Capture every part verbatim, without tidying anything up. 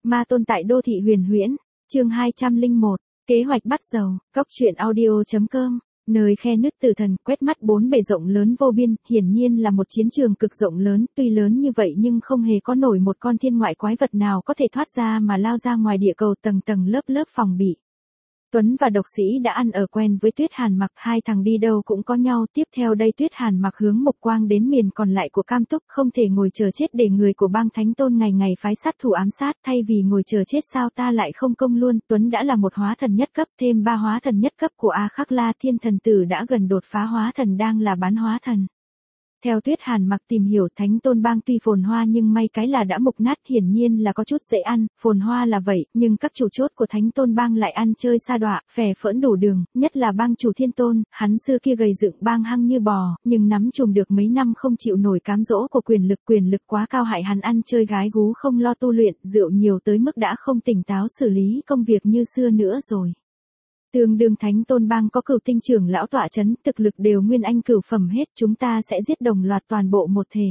Ma tôn tại đô thị huyền huyễn, chương hai trăm lẻ một, kế hoạch bắt dầu, góc truyện audio.com, nơi khe nứt tử thần, quét mắt bốn bề rộng lớn vô biên, hiển nhiên là một chiến trường cực rộng lớn, tuy lớn như vậy nhưng không hề có nổi một con thiên ngoại quái vật nào có thể thoát ra mà lao ra ngoài địa cầu tầng tầng lớp lớp phòng bị. Tuấn và độc sĩ đã ăn ở quen với Tuyết Hàn Mặc, hai thằng đi đâu cũng có nhau. Tiếp theo đây Tuyết Hàn Mặc hướng mục quang đến miền còn lại của Cam Túc, không thể ngồi chờ chết để người của bang Thánh Tôn ngày ngày phái sát thủ ám sát, thay vì ngồi chờ chết sao ta lại không công luôn. Tuấn đã là một hóa thần nhất cấp, thêm ba hóa thần nhất cấp của A Khắc La Thiên Thần Tử đã gần đột phá hóa thần, đang là bán hóa thần. Theo Tuyết Hàn Mặc tìm hiểu, Thánh Tôn bang tuy phồn hoa nhưng may cái là đã mục nát, hiển nhiên là có chút dễ ăn. Phồn hoa là vậy, nhưng các chủ chốt của Thánh Tôn bang lại ăn chơi sa đọa, phè phỡn đủ đường, nhất là bang chủ Thiên Tôn, hắn xưa kia gầy dựng bang hăng như bò, nhưng nắm chùm được mấy năm không chịu nổi cám dỗ của quyền lực, quyền lực quá cao hại hắn ăn chơi gái gú không lo tu luyện, rượu nhiều tới mức đã không tỉnh táo xử lý công việc như xưa nữa rồi. Tương đương Thánh Tôn bang có cửu tinh trưởng lão tọa chấn, thực lực đều nguyên anh cửu phẩm hết, chúng ta sẽ giết đồng loạt toàn bộ một thể.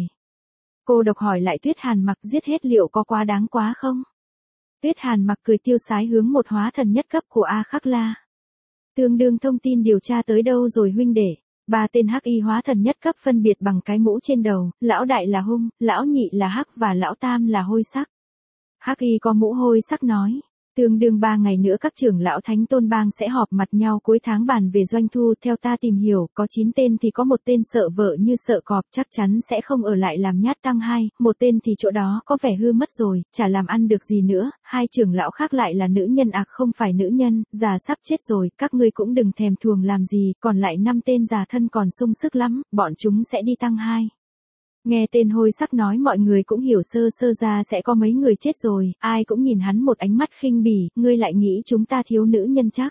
Cô độc hỏi lại Tuyết Hàn Mặc, giết hết liệu có quá đáng quá không? Tuyết Hàn Mặc cười tiêu sái hướng một hóa thần nhất cấp của A Khắc La. Tương đương thông tin điều tra tới đâu rồi huynh đệ? Ba tên hắc y hóa thần nhất cấp phân biệt bằng cái mũ trên đầu, lão đại là hung, lão nhị là hắc và lão tam là hôi sắc. Hắc y có mũ hôi sắc nói. Tương đương ba ngày nữa các trưởng lão Thánh Tôn bang sẽ họp mặt nhau cuối tháng bàn về doanh thu, theo ta tìm hiểu, có chín tên thì có một tên sợ vợ như sợ cọp, chắc chắn sẽ không ở lại làm nhát tăng hai, một tên thì chỗ đó có vẻ hư mất rồi, chả làm ăn được gì nữa, hai trưởng lão khác lại là nữ nhân ạc không phải nữ nhân, già sắp chết rồi, các ngươi cũng đừng thèm thuồng làm gì, còn lại năm tên già thân còn sung sức lắm, bọn chúng sẽ đi tăng hai. Nghe tên hôi sắc nói mọi người cũng hiểu sơ sơ ra sẽ có mấy người chết rồi, ai cũng nhìn hắn một ánh mắt khinh bỉ, ngươi lại nghĩ chúng ta thiếu nữ nhân chắc.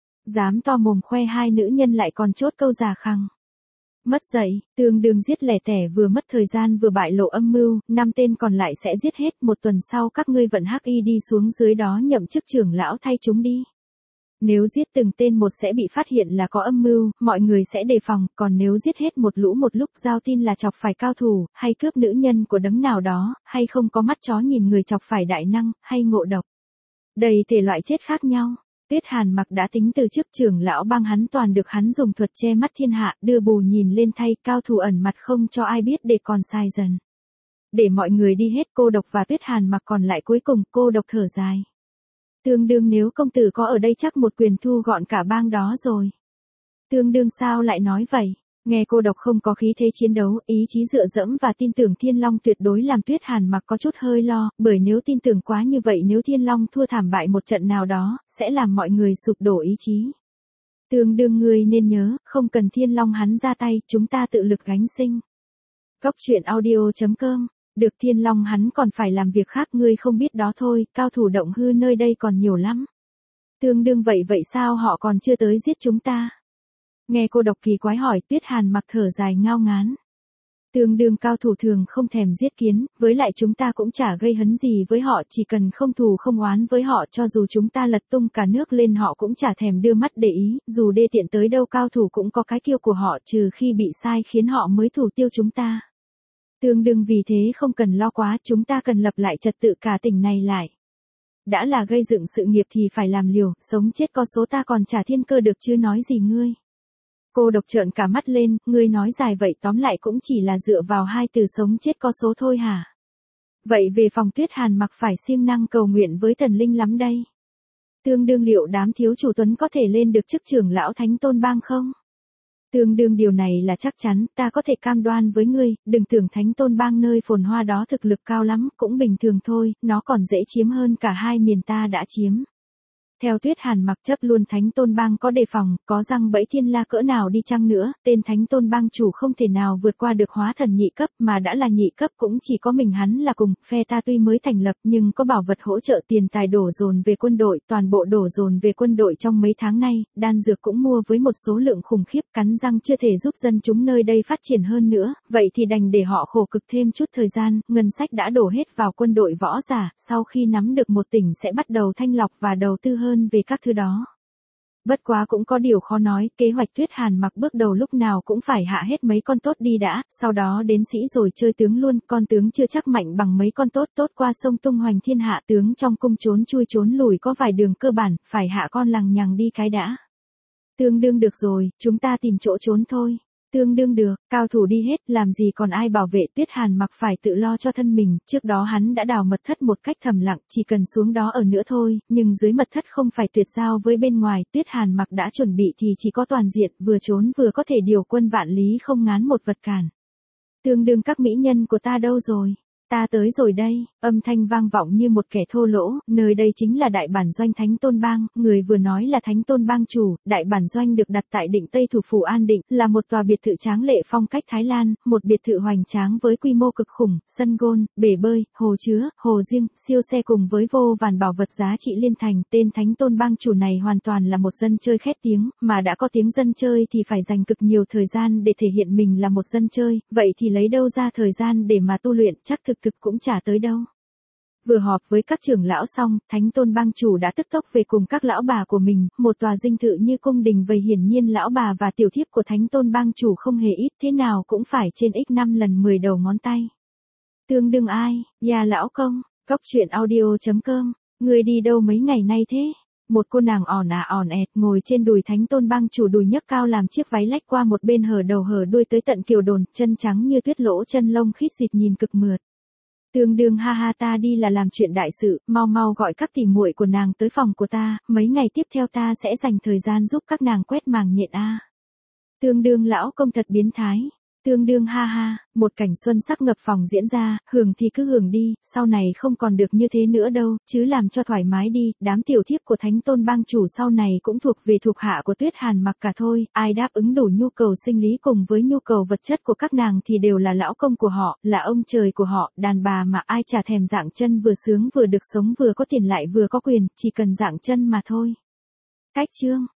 Dám to mồm khoe hai nữ nhân lại còn chốt câu già khăng. Mất dạy, tương đương giết lẻ tẻ vừa mất thời gian vừa bại lộ âm mưu, năm tên còn lại sẽ giết hết, một tuần sau các ngươi vận hắc y đi xuống dưới đó nhậm chức trưởng lão thay chúng đi. Nếu giết từng tên một sẽ bị phát hiện là có âm mưu, mọi người sẽ đề phòng, còn nếu giết hết một lũ một lúc giao tin là chọc phải cao thủ, hay cướp nữ nhân của đấng nào đó, hay không có mắt chó nhìn người chọc phải đại năng, hay ngộ độc. Đầy thể loại chết khác nhau. Tuyết Hàn Mặc đã tính từ trước trưởng lão bang hắn toàn được hắn dùng thuật che mắt thiên hạ, đưa bù nhìn lên thay, cao thủ ẩn mặt không cho ai biết để còn sai dần. Để mọi người đi hết, cô độc và Tuyết Hàn Mặc còn lại cuối cùng, cô độc thở dài. Tương đương nếu công tử có ở đây chắc một quyền thu gọn cả bang đó rồi. Tương đương sao lại nói vậy? Nghe cô độc không có khí thế chiến đấu, ý chí dựa dẫm và tin tưởng Thiên Long tuyệt đối làm Tuyết Hàn Mặc có chút hơi lo, bởi nếu tin tưởng quá như vậy nếu Thiên Long thua thảm bại một trận nào đó, sẽ làm mọi người sụp đổ ý chí. Tương đương ngươi nên nhớ, không cần Thiên Long hắn ra tay, chúng ta tự lực gánh sinh. Góc truyện audio.com. Được Thiên Long hắn còn phải làm việc khác, ngươi không biết đó thôi, cao thủ động hư nơi đây còn nhiều lắm. Tương đương vậy vậy sao họ còn chưa tới giết chúng ta? Nghe cô độc kỳ quái hỏi, Tuyết Hàn Mặc thở dài ngao ngán. Tương đương cao thủ thường không thèm giết kiến, với lại chúng ta cũng chả gây hấn gì với họ, chỉ cần không thù không oán với họ, cho dù chúng ta lật tung cả nước lên họ cũng chả thèm đưa mắt để ý, dù đê tiện tới đâu cao thủ cũng có cái kiêu của họ, trừ khi bị sai khiến họ mới thủ tiêu chúng ta. Tương đương vì thế không cần lo quá, chúng ta cần lập lại trật tự cả tỉnh này lại. Đã là gây dựng sự nghiệp thì phải làm liều, sống chết có số ta còn trả thiên cơ được chứ nói gì ngươi. Cô độc trợn cả mắt lên, ngươi nói dài vậy tóm lại cũng chỉ là dựa vào hai từ sống chết có số thôi hả? Vậy về phòng Tuyết Hàn Mặc phải siêng năng cầu nguyện với thần linh lắm đây. Tương đương liệu đám thiếu chủ Tuấn có thể lên được chức trưởng lão Thánh Tôn bang không? Tương đương điều này là chắc chắn, ta có thể cam đoan với ngươi, đừng tưởng Thánh Tôn bang nơi phồn hoa đó thực lực cao lắm, cũng bình thường thôi, nó còn dễ chiếm hơn cả hai miền ta đã chiếm. Theo Tuyết Hàn Mặc chấp luôn Thánh Tôn bang có đề phòng, có răng bẫy thiên la cỡ nào đi chăng nữa, tên Thánh Tôn bang chủ không thể nào vượt qua được hóa thần nhị cấp, mà đã là nhị cấp cũng chỉ có mình hắn là cùng, phe ta tuy mới thành lập nhưng có bảo vật hỗ trợ, tiền tài đổ dồn về quân đội, toàn bộ đổ dồn về quân đội trong mấy tháng nay, đan dược cũng mua với một số lượng khủng khiếp, cắn răng chưa thể giúp dân chúng nơi đây phát triển hơn nữa, vậy thì đành để họ khổ cực thêm chút thời gian, ngân sách đã đổ hết vào quân đội võ giả, sau khi nắm được một tỉnh sẽ bắt đầu thanh lọc và đầu tư hơn về các thứ đó. Bất quá cũng có điều khó nói, kế hoạch Tuyết Hàn Mặc bước đầu lúc nào cũng phải hạ hết mấy con tốt đi đã, sau đó đến sĩ rồi chơi tướng luôn, con tướng chưa chắc mạnh bằng mấy con tốt, tốt qua sông tung hoành thiên hạ, tướng trong cung trốn chui trốn lùi có vài đường cơ bản, phải hạ con lằng nhằng đi cái đã. Tương đương được rồi, chúng ta tìm chỗ trốn thôi. Tương đương được, cao thủ đi hết, làm gì còn ai bảo vệ, Tuyết Hàn Mặc phải tự lo cho thân mình, trước đó hắn đã đào mật thất một cách thầm lặng, chỉ cần xuống đó ở nữa thôi, nhưng dưới mật thất không phải tuyệt giao với bên ngoài, Tuyết Hàn Mặc đã chuẩn bị thì chỉ có toàn diện, vừa trốn vừa có thể điều quân vạn lý không ngán một vật cản. Tương đương các mỹ nhân của ta đâu rồi? Ta tới rồi đây, âm thanh vang vọng như một kẻ thô lỗ, nơi đây chính là đại bản doanh Thánh Tôn Bang, người vừa nói là Thánh Tôn Bang chủ, đại bản doanh được đặt tại Định Tây thủ phủ An Định, là một tòa biệt thự tráng lệ phong cách Thái Lan, một biệt thự hoành tráng với quy mô cực khủng, sân golf, bể bơi, hồ chứa, hồ riêng, siêu xe cùng với vô vàn bảo vật giá trị liên thành, tên Thánh Tôn Bang chủ này hoàn toàn là một dân chơi khét tiếng, mà đã có tiếng dân chơi thì phải dành cực nhiều thời gian để thể hiện mình là một dân chơi, vậy thì lấy đâu ra thời gian để mà tu luyện, chắc thực thực cũng chả tới đâu. Vừa họp với các trưởng lão xong, Thánh Tôn Bang chủ đã tức tốc về cùng các lão bà của mình, một tòa dinh thự như cung đình vậy, hiển nhiên lão bà và tiểu thiếp của Thánh Tôn Bang chủ không hề ít, thế nào cũng phải trên x năm lần mười đầu ngón tay. Tương đương ai, nhà lão công, góc truyện audio chấm com, người đi đâu mấy ngày nay thế? Một cô nàng ỏn à ỏn ẹt ngồi trên đùi Thánh Tôn Bang chủ, đùi nhấc cao làm chiếc váy lách qua một bên, hở đầu hở đuôi tới tận kiều đồn, chân trắng như tuyết, lỗ chân lông khít xịt nhìn cực mượt. Tương đương ha ha, ta đi là làm chuyện đại sự, mau mau gọi các tỉ muội của nàng tới phòng của ta, mấy ngày tiếp theo ta sẽ dành thời gian giúp các nàng quét màng nhện a. Tương đương lão công thật biến thái. Tương đương ha ha, một cảnh xuân sắc ngập phòng diễn ra, hưởng thì cứ hưởng đi, sau này không còn được như thế nữa đâu, chứ làm cho thoải mái đi, đám tiểu thiếp của Thánh Tôn Bang chủ sau này cũng thuộc về thuộc hạ của Tuyết Hàn Mặc cả thôi, ai đáp ứng đủ nhu cầu sinh lý cùng với nhu cầu vật chất của các nàng thì đều là lão công của họ, là ông trời của họ, đàn bà mà ai chả thèm dạng chân vừa sướng vừa được sống vừa có tiền lại vừa có quyền, chỉ cần dạng chân mà thôi. Cách chương